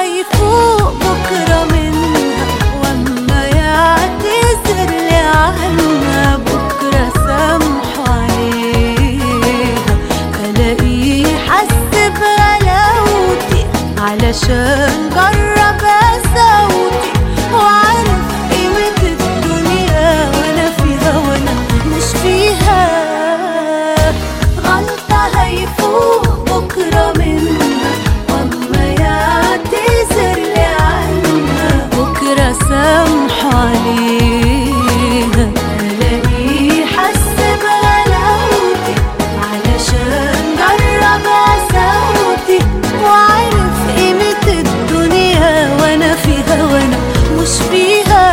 هيفوق بكرة منها، واما يعتذر لي عنها بكرة سامحه عليها. الاقيه حس بغلاوتي علشان جرب قساوتي، وعارف قيمة الدنيا وانا فيها وانا مش فيها. غلطة هيفوق بكرة منها، واما يعتذر لي عنها بكرة سامحه عليها. الاقيه حس بغلاوتي علشان جرب قساوتي، وعارف قيمة الدنيا وانا فيها وانا مش فيها.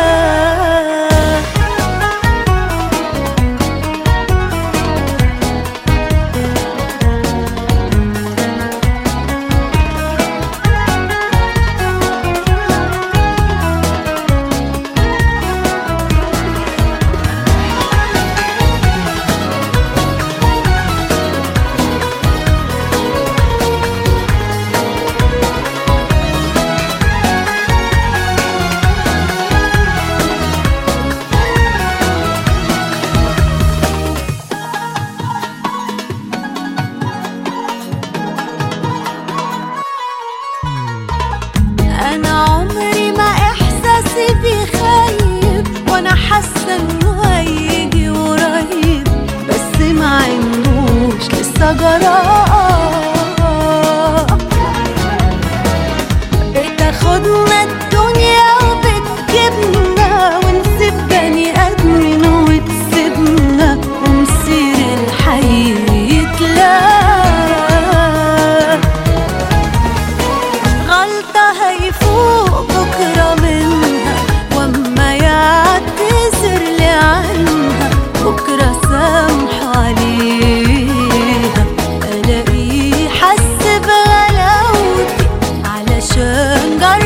أنا عمري ما إحساسي بيخيب، وأنا حاسة إنه هيجي قريب، بس مع إنوش لسه جراء. بتاخدنا الدنيا وبتجيبنا، ونسيب بني آدمين وتسيبنا، ومصير الحي يتلاقى. غلطة هيفوق بكرة منها، واما يعتذر لي عنها بكرة سامحه عليها. الاقيه حس بغلاوتي علشان جرب